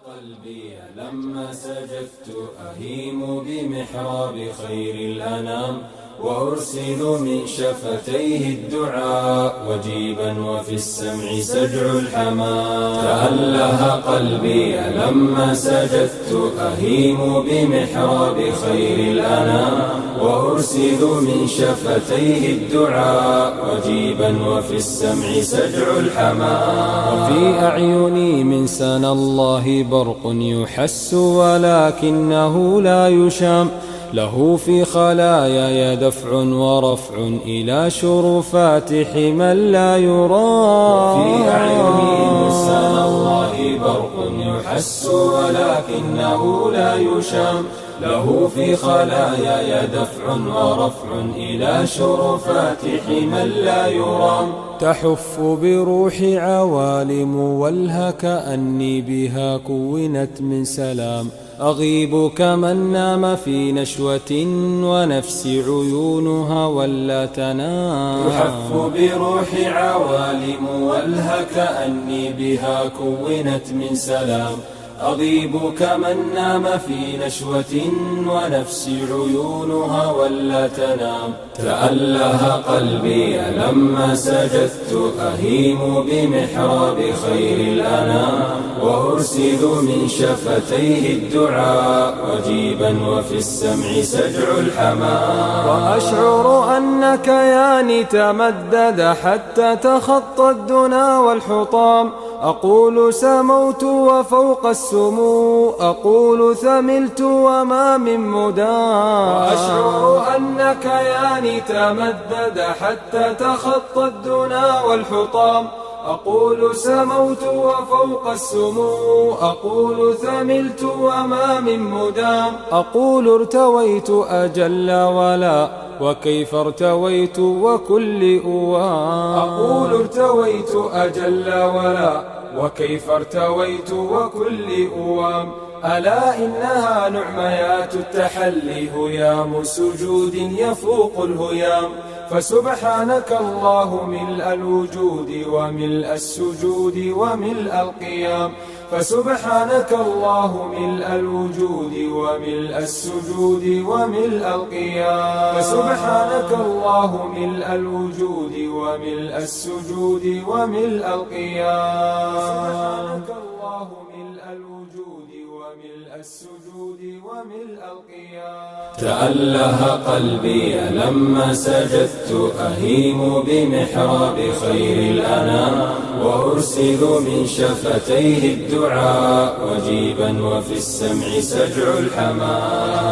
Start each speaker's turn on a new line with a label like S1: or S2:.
S1: قلبي لما سجدت أهيم بمحراب خير الأنام، وأرسل من شفتيه الدعاء وجيبا وفي السمع سجع الحمام. تأله قلبي لما سجدت أهيم بمحراب خير الأنام، وأرسل من شفتيه الدعاء وجيبا وفي السمع سجع الحمام. وفي أعيني من سنا الله برق يحس ولكنه لا يشام، له في خلاياي دفع ورفع إلى شرفات حمى لا يرام.
S2: في أعيني من سنا الله برق يحس ولكنه لا يشام، له في خلاياي دفع ورفع إلى شرفات حمى لا يرام.
S1: تحف بروحي عوالم والها كأني بها كونت من سلام، أغيب كمن نام في نشوة ونفسي عيونها ولا تنام.
S2: تحف بروحي عوالم والها كأني بها كونت من سلام، أغيب كمن نام في نشوة ونفسي عيونها ولا تنام.
S1: تأله قلبي لما سجدت أهيم بمحراب خير الأنام، وأرسل من شفتيه الدعاء وجيبا وفي السمع سجع الحمام.
S2: وأشعر أن كياني تمدد حتى تخطى الدنا والحطام، أقول سموت وفوق السمو أقول ثملت وما من مدام.
S1: وأشعر أن كياني تمدد حتى تخطى الدنا والحطام،
S2: أقول سموت وفوق السمو أقول ثملت وما من مدام.
S1: أقول ارتويت أجل ولا وكيف ارتويت وكل أوام.
S2: أقول ارتويت أجل ولا وكيف ارتويت وكل أوام. ألا إنها نعميات التحلي هيام سجود يفوق الهيام، فسبحانك الله ملء الوجود وملء السجود وملء القيام. فسبحانك الله ملء الوجود وملء السجود وملء القيام. فسبحانك الله ملء الوجود وملء السجود وملء القيام. سبحانك الله ملء الوجود وملء السجود وملء القيام.
S1: تأله قلبي لما سجدت أهيم بمحراب خير الأنام، وأرسل من شفتيه الدعاء وجيبا وفي السمع سجع الحمام.